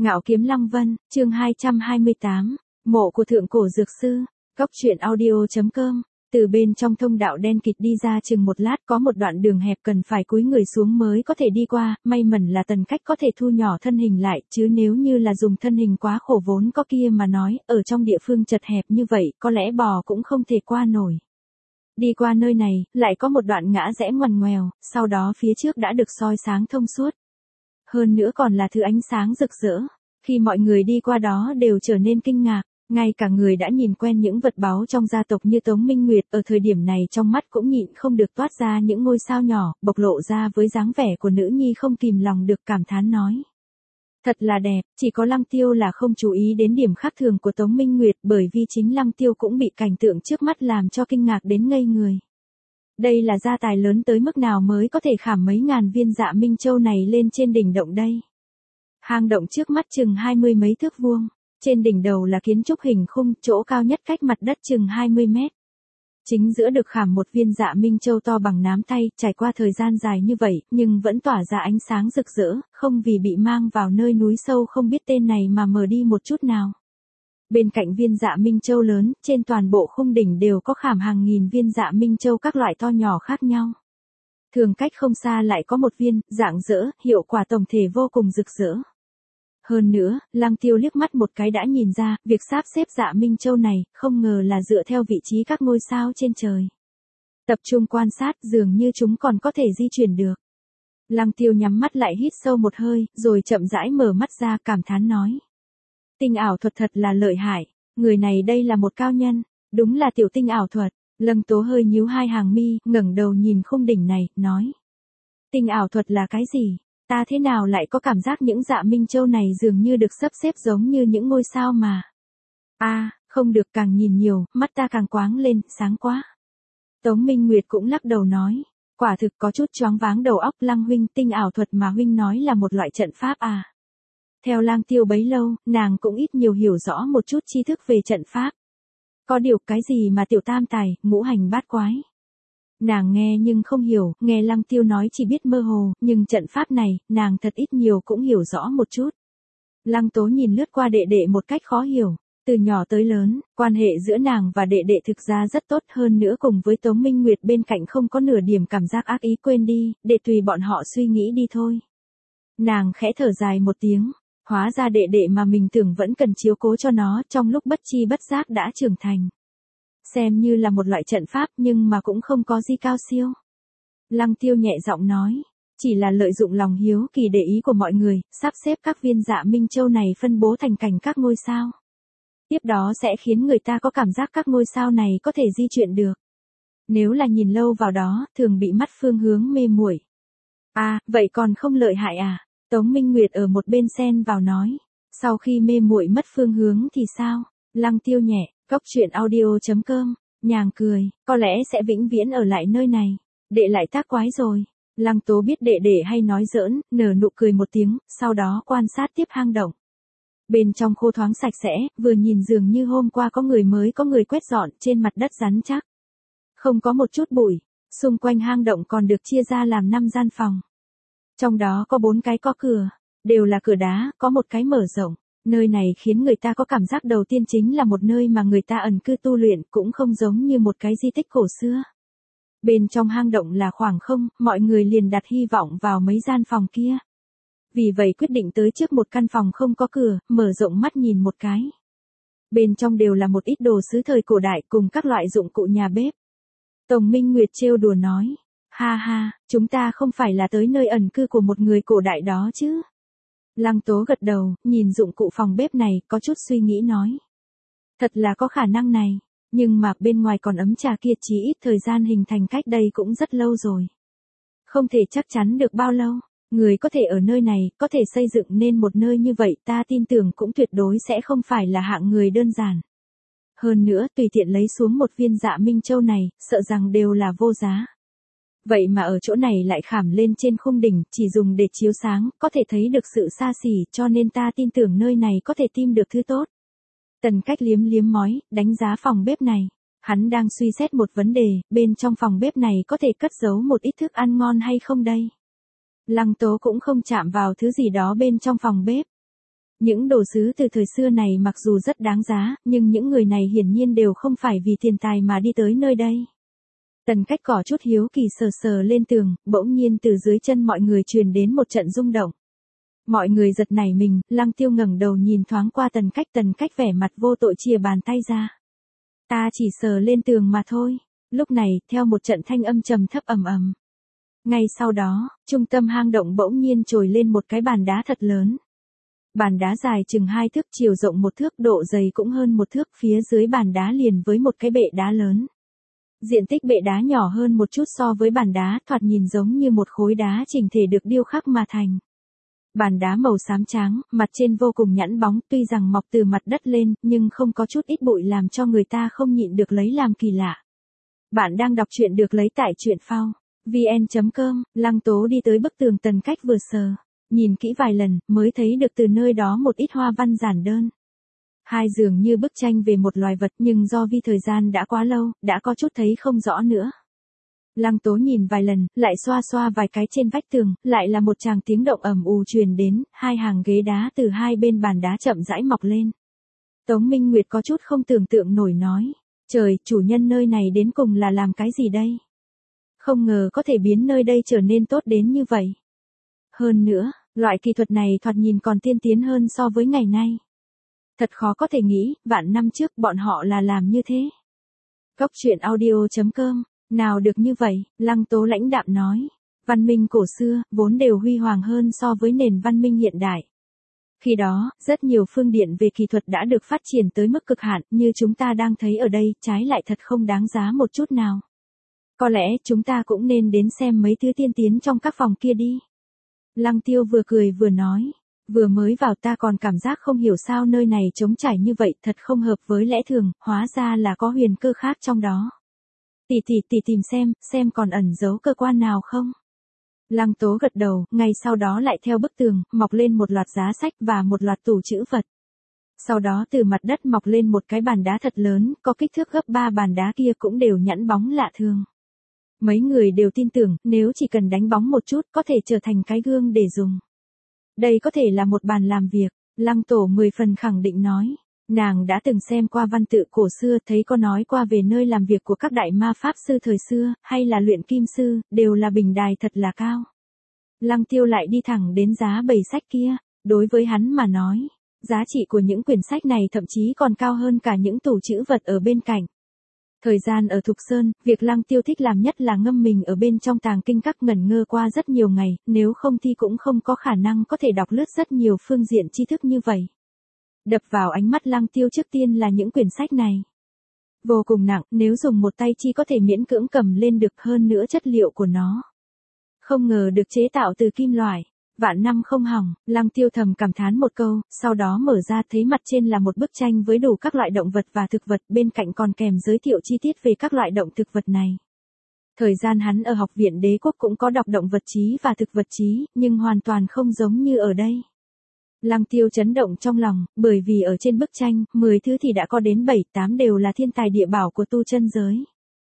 Ngạo Kiếm Lăng Vân, chương 228, Mộ của Thượng Cổ Dược Sư, Cóc truyện audio.com. Từ bên trong thông đạo đen kịt đi ra chừng một lát, có một đoạn đường hẹp cần phải cúi người xuống mới có thể đi qua, may mẩn là Tần Cách có thể thu nhỏ thân hình lại, chứ nếu như là dùng thân hình quá khổ vốn có kia mà nói, ở trong địa phương chật hẹp như vậy, có lẽ bò cũng không thể qua nổi. Đi qua nơi này, lại có một đoạn ngã rẽ ngoằn ngoèo, sau đó phía trước đã được soi sáng thông suốt. Hơn nữa còn là thứ ánh sáng rực rỡ. Khi mọi người đi qua đó đều trở nên kinh ngạc, ngay cả người đã nhìn quen những vật báu trong gia tộc như Tống Minh Nguyệt ở thời điểm này trong mắt cũng nhịn không được toát ra những ngôi sao nhỏ, bộc lộ ra với dáng vẻ của nữ nhi không kìm lòng được cảm thán nói. Thật là đẹp, chỉ có Lăng Tiêu là không chú ý đến điểm khác thường của Tống Minh Nguyệt bởi vì chính Lăng Tiêu cũng bị cảnh tượng trước mắt làm cho kinh ngạc đến ngây người. Đây là gia tài lớn tới mức nào mới có thể khảm mấy ngàn viên Dạ Minh Châu này lên trên đỉnh động đây. Hang động trước mắt chừng 20 mấy thước vuông, trên đỉnh đầu là kiến trúc hình khung, chỗ cao nhất cách mặt đất chừng 20 mét. Chính giữa được khảm một viên Dạ Minh Châu to bằng nắm tay, trải qua thời gian dài như vậy, nhưng vẫn tỏa ra ánh sáng rực rỡ, không vì bị mang vào nơi núi sâu không biết tên này mà mờ đi một chút nào. Bên cạnh viên Dạ Minh Châu lớn, trên toàn bộ khung đỉnh đều có khảm hàng nghìn viên Dạ Minh Châu các loại to nhỏ khác nhau. Thường cách không xa lại có một viên, rạng rỡ, hiệu quả tổng thể vô cùng rực rỡ. Hơn nữa, Lăng Tiêu liếc mắt một cái đã nhìn ra, việc sắp xếp Dạ Minh Châu này, không ngờ là dựa theo vị trí các ngôi sao trên trời. Tập trung quan sát, dường như chúng còn có thể di chuyển được. Lăng Tiêu nhắm mắt lại hít sâu một hơi, rồi chậm rãi mở mắt ra, cảm thán nói. Tinh ảo thuật thật là lợi hại, người này đây là một cao nhân, đúng là tiểu tinh ảo thuật. Lăng Tố hơi nhíu hai hàng mi, ngẩng đầu nhìn khung đỉnh này, nói. Tinh ảo thuật là cái gì? Ta thế nào lại có cảm giác những Dạ Minh Châu này dường như được sắp xếp giống như những ngôi sao mà. Không được, càng nhìn nhiều, mắt ta càng quáng lên, sáng quá. Tống Minh Nguyệt cũng lắc đầu nói. Quả thực có chút choáng váng đầu óc. Lăng huynh, tinh ảo thuật mà huynh nói là một loại trận pháp à? Theo Lang Tiêu bấy lâu, nàng cũng ít nhiều hiểu rõ một chút tri thức về trận pháp. Có điều cái gì mà tiểu tam tài, ngũ hành bát quái. Nàng nghe nhưng không hiểu, nghe Lăng Tiêu nói chỉ biết mơ hồ, nhưng trận pháp này, nàng thật ít nhiều cũng hiểu rõ một chút. Lăng Tố nhìn lướt qua đệ đệ một cách khó hiểu. Từ nhỏ tới lớn, quan hệ giữa nàng và đệ đệ thực ra rất tốt, hơn nữa cùng với Tống Minh Nguyệt bên cạnh không có nửa điểm cảm giác ác ý, quên đi, để tùy bọn họ suy nghĩ đi thôi. Nàng khẽ thở dài một tiếng. Hóa ra đệ đệ mà mình tưởng vẫn cần chiếu cố cho nó, trong lúc bất chi bất giác đã trưởng thành. Xem như là một loại trận pháp nhưng mà cũng không có gì cao siêu. Lăng Tiêu nhẹ giọng nói, chỉ là lợi dụng lòng hiếu kỳ để ý của mọi người, sắp xếp các viên Dạ Minh Châu này phân bố thành cảnh các ngôi sao. Tiếp đó sẽ khiến người ta có cảm giác các ngôi sao này có thể di chuyển được. Nếu là nhìn lâu vào đó, thường bị mất phương hướng mê muội. Vậy còn không lợi hại à? Tống Minh Nguyệt ở một bên xen vào nói. Sau khi mê muội mất phương hướng thì sao? Lăng Tiêu nhẹ, Cóc truyện audio.com, nhàng cười, có lẽ sẽ vĩnh viễn ở lại nơi này. Đệ lại tác quái rồi. Lăng Tố biết đệ đệ hay nói giỡn, nở nụ cười một tiếng, sau đó quan sát tiếp hang động. Bên trong khô thoáng sạch sẽ, vừa nhìn dường như hôm qua có người quét dọn, trên mặt đất rắn chắc. Không có một chút bụi, xung quanh hang động còn được chia ra làm 5 gian phòng. Trong đó có 4 cái có cửa, đều là cửa đá, có một cái mở rộng. Nơi này khiến người ta có cảm giác đầu tiên chính là một nơi mà người ta ẩn cư tu luyện, cũng không giống như một cái di tích cổ xưa. Bên trong hang động là khoảng không, mọi người liền đặt hy vọng vào mấy gian phòng kia. Vì vậy quyết định tới trước một căn phòng không có cửa, mở rộng mắt nhìn một cái. Bên trong đều là một ít đồ sứ thời cổ đại cùng các loại dụng cụ nhà bếp. Tống Minh Nguyệt trêu đùa nói. Ha, chúng ta không phải là tới nơi ẩn cư của một người cổ đại đó chứ. Lăng Tố gật đầu, nhìn dụng cụ phòng bếp này, có chút suy nghĩ nói. Thật là có khả năng này, nhưng mà bên ngoài còn ấm trà kia chí ít thời gian hình thành cách đây cũng rất lâu rồi. Không thể chắc chắn được bao lâu, người có thể ở nơi này, có thể xây dựng nên một nơi như vậy, ta tin tưởng cũng tuyệt đối sẽ không phải là hạng người đơn giản. Hơn nữa, tùy tiện lấy xuống một viên Dạ Minh Châu này, sợ rằng đều là vô giá. Vậy mà ở chỗ này lại khảm lên trên khung đỉnh, chỉ dùng để chiếu sáng, có thể thấy được sự xa xỉ, cho nên ta tin tưởng nơi này có thể tìm được thứ tốt. Tần Cách liếm liếm mói, đánh giá phòng bếp này. Hắn đang suy xét một vấn đề, bên trong phòng bếp này có thể cất giấu một ít thức ăn ngon hay không đây? Lăng Tố cũng không chạm vào thứ gì đó bên trong phòng bếp. Những đồ sứ từ thời xưa này mặc dù rất đáng giá, nhưng những người này hiển nhiên đều không phải vì tiền tài mà đi tới nơi đây. Tần Cách có chút hiếu kỳ sờ sờ lên tường, bỗng nhiên từ dưới chân mọi người truyền đến một trận rung động. Mọi người giật nảy mình, Lăng Tiêu ngẩng đầu nhìn thoáng qua Tần Cách vẻ mặt vô tội chìa bàn tay ra. Ta chỉ sờ lên tường mà thôi. Lúc này, theo một trận thanh âm trầm thấp ầm ầm. Ngay sau đó, trung tâm hang động bỗng nhiên trồi lên một cái bàn đá thật lớn. Bàn đá dài chừng 2 thước, chiều rộng 1 thước, độ dày cũng hơn 1 thước, phía dưới bàn đá liền với một cái bệ đá lớn. Diện tích bệ đá nhỏ hơn một chút so với bàn đá, thoạt nhìn giống như một khối đá chỉnh thể được điêu khắc mà thành. Bàn đá màu xám trắng, mặt trên vô cùng nhẵn bóng, tuy rằng mọc từ mặt đất lên, nhưng không có chút ít bụi làm cho người ta không nhịn được lấy làm kỳ lạ. Bạn đang đọc truyện được lấy tại truyện phao vn.com. Lăng Tố đi tới bức tường Tần Cách vừa sờ, nhìn kỹ vài lần, mới thấy được từ nơi đó một ít hoa văn giản đơn. Hai dường như bức tranh về một loài vật, nhưng do vì thời gian đã quá lâu, đã có chút thấy không rõ nữa. Lăng Tố nhìn vài lần, lại xoa xoa vài cái trên vách tường, lại là một tràng tiếng động ầm ù truyền đến, 2 hàng ghế đá từ hai bên bàn đá chậm rãi mọc lên. Tống Minh Nguyệt có chút không tưởng tượng nổi nói, trời, chủ nhân nơi này đến cùng là làm cái gì đây? Không ngờ có thể biến nơi đây trở nên tốt đến như vậy. Hơn nữa, loại kỹ thuật này thoạt nhìn còn tiên tiến hơn so với ngày nay. Thật khó có thể nghĩ, vạn năm trước bọn họ là làm như thế. Cốc truyện audio.com. Nào được như vậy, Lăng Tố lãnh đạm nói. Văn minh cổ xưa, vốn đều huy hoàng hơn so với nền văn minh hiện đại. Khi đó, rất nhiều phương điện về kỹ thuật đã được phát triển tới mức cực hạn, như chúng ta đang thấy ở đây, trái lại thật không đáng giá một chút nào. Có lẽ chúng ta cũng nên đến xem mấy thứ tiên tiến trong các phòng kia đi. Lăng Tiêu vừa cười vừa nói. Vừa mới vào ta còn cảm giác không hiểu sao nơi này trống trải như vậy, thật không hợp với lẽ thường, hóa ra là có huyền cơ khác trong đó. Tỷ tìm xem còn ẩn giấu cơ quan nào không? Lăng Tố gật đầu, ngay sau đó lại theo bức tường, mọc lên một loạt giá sách và một loạt tủ trữ vật. Sau đó từ mặt đất mọc lên một cái bàn đá thật lớn, có kích thước gấp 3 bàn đá kia cũng đều nhẵn bóng lạ thường. Mấy người đều tin tưởng, nếu chỉ cần đánh bóng một chút, có thể trở thành cái gương để dùng. Đây có thể là một bàn làm việc, Lăng Tổ 10 phần khẳng định nói. Nàng đã từng xem qua văn tự cổ xưa, thấy có nói qua về nơi làm việc của các đại ma pháp sư thời xưa, hay là luyện kim sư, đều là bình đài thật là cao. Lăng Tiêu lại đi thẳng đến giá bày sách kia, đối với hắn mà nói, giá trị của những quyển sách này thậm chí còn cao hơn cả những tủ trữ vật ở bên cạnh. Thời gian ở Thục Sơn, việc Lăng Tiêu thích làm nhất là ngâm mình ở bên trong tàng kinh các, ngẩn ngơ qua rất nhiều ngày, nếu không thì cũng không có khả năng có thể đọc lướt rất nhiều phương diện tri thức như vậy. Đập vào ánh mắt Lăng Tiêu trước tiên là những quyển sách này. Vô cùng nặng, nếu dùng một tay chỉ có thể miễn cưỡng cầm lên được, hơn nữa chất liệu của nó. Không ngờ được chế tạo từ kim loại. Vạn năm không hỏng, Lăng Tiêu thầm cảm thán một câu, sau đó mở ra thấy mặt trên là một bức tranh với đủ các loại động vật và thực vật, bên cạnh còn kèm giới thiệu chi tiết về các loại động thực vật này. Thời gian hắn ở học viện đế quốc cũng có đọc động vật chí và thực vật chí, nhưng hoàn toàn không giống như ở đây. Lăng Tiêu chấn động trong lòng, bởi vì ở trên bức tranh, 10 thứ thì đã có đến 7-8 đều là thiên tài địa bảo của tu chân giới.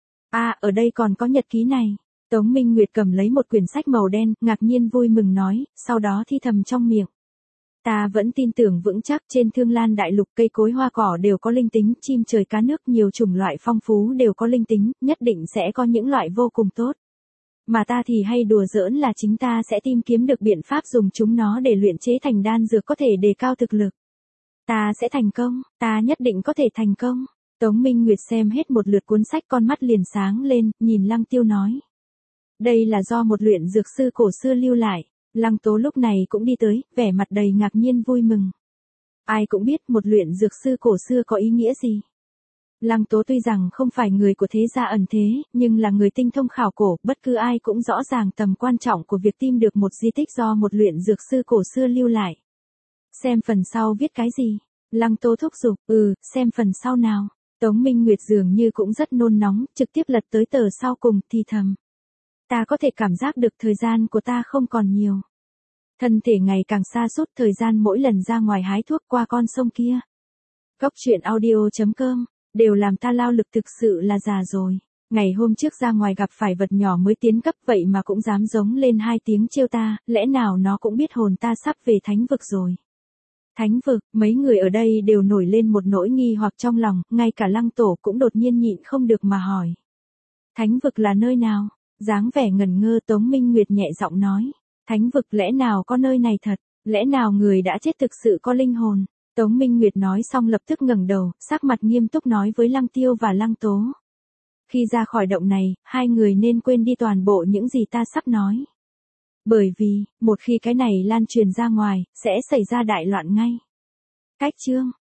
Ở đây còn có nhật ký này. Tống Minh Nguyệt cầm lấy một quyển sách màu đen, ngạc nhiên vui mừng nói, sau đó thi thầm trong miệng. Ta vẫn tin tưởng vững chắc trên Thương Lan đại lục cây cối hoa cỏ đều có linh tính, chim trời cá nước nhiều chủng loại phong phú đều có linh tính, nhất định sẽ có những loại vô cùng tốt. Mà ta thì hay đùa giỡn là chính ta sẽ tìm kiếm được biện pháp dùng chúng nó để luyện chế thành đan dược có thể đề cao thực lực. Ta sẽ thành công, ta nhất định có thể thành công. Tống Minh Nguyệt xem hết một lượt cuốn sách, con mắt liền sáng lên, nhìn Lăng Tiêu nói. Đây là do một luyện dược sư cổ xưa lưu lại. Lăng Tố lúc này cũng đi tới, vẻ mặt đầy ngạc nhiên vui mừng. Ai cũng biết một luyện dược sư cổ xưa có ý nghĩa gì. Lăng Tố tuy rằng không phải người của thế gia ẩn thế, nhưng là người tinh thông khảo cổ, bất cứ ai cũng rõ ràng tầm quan trọng của việc tìm được một di tích do một luyện dược sư cổ xưa lưu lại. Xem phần sau viết cái gì? Lăng Tố thúc giục, xem phần sau nào. Tống Minh Nguyệt dường như cũng rất nôn nóng, trực tiếp lật tới tờ sau cùng, thì thầm. Ta có thể cảm giác được thời gian của ta không còn nhiều. Thân thể ngày càng sa sút, thời gian mỗi lần ra ngoài hái thuốc qua con sông kia. Cốc truyện audio.com, đều làm ta lao lực thực sự là già rồi. Ngày hôm trước ra ngoài gặp phải vật nhỏ mới tiến cấp vậy mà cũng dám giống lên 2 tiếng trêu ta, lẽ nào nó cũng biết hồn ta sắp về thánh vực rồi. Thánh vực, mấy người ở đây đều nổi lên một nỗi nghi hoặc trong lòng, ngay cả Lăng Tổ cũng đột nhiên nhịn không được mà hỏi. Thánh vực là nơi nào? Dáng vẻ ngẩn ngơ Tống Minh Nguyệt nhẹ giọng nói. Thánh vực lẽ nào có nơi này thật? Lẽ nào người đã chết thực sự có linh hồn? Tống Minh Nguyệt nói xong lập tức ngẩng đầu, sắc mặt nghiêm túc nói với Lăng Tiêu và Lăng Tố. Khi ra khỏi động này, hai người nên quên đi toàn bộ những gì ta sắp nói. Bởi vì, một khi cái này lan truyền ra ngoài, sẽ xảy ra đại loạn ngay. Cách chương